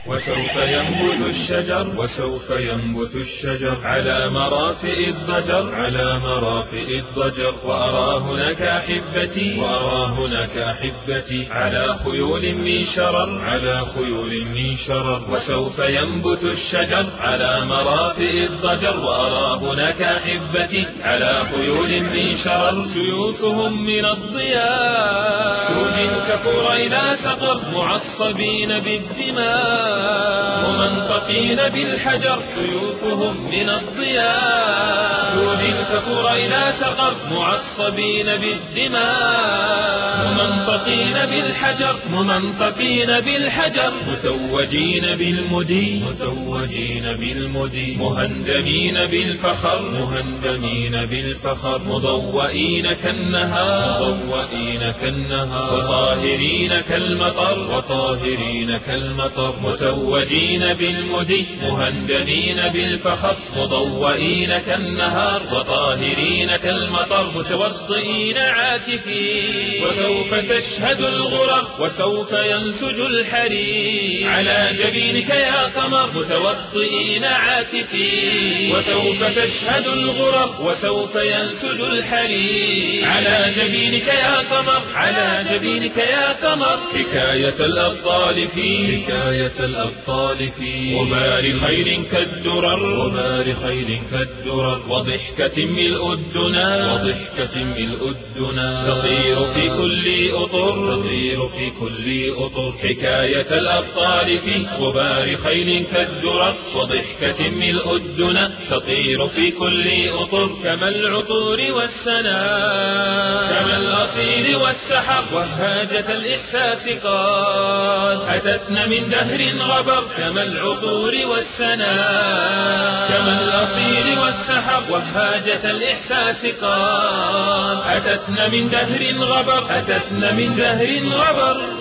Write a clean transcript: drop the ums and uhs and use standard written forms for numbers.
وسوف ينبت الشجر وسوف ينبت الشجر على مرافئ الضجر على مرافئ الضجر. وأرى هناك أحبتي وأرى هناك أحبتي على خيول من شرر على خيول من شرر. وسوف ينبت الشجر على مرافئ الضجر. وأرى هناك أحبتي على خيول من شرر. سيوفهم من الضياء توجن كفر إلى سقر معصبين بالدماء ممنطقين بالحجر. سيوفهم من الضياء تولي الكفر إلى سقر معصبين بالدماء ممنطقين بالحجر ممنطقين بالحجر. متوجين بالمدي متوجين بالمدي مهندمين بالفخر مهندمين بالفخر. مضوئين كالنهار مضوئين كالنهار. وطاهرين كالمطر وطاهرين كالمطر. متوجين بالمدي مهندمين بالفخر مضوئين كالنهار وطاهرين كالمطر. متوضئين عاكفين وسوف تشهد الغرر وسوف ينسج الحرير على جبينك يا قمر. متوضئين عاكفين وسوف تشهد الغرر وسوف ينسج الحرير على جبينك يا قمر على جبينك يا قمر. حكاية الأبطال في حكاية الأبطال في غبار خير كالدرر غبار خير كالدرر. وضحكة ملء الدنا وضحكة ملء الدنا. تطير في كل أطر تطير في كل أطر. حكاية الأبطال في غبار خير كالدرر. وضحكة ملء الدنا تطير في كل أطر. كما العطور والسناء كما الأصيل والسحر. وهاجة الإحساس قد أتتنا من دهر غبر. كما العطور والسناء كما الأصيل والسحر. وهاجة الإحساس قد أتتنا من دهر غبر أتتنا من دهر غبر.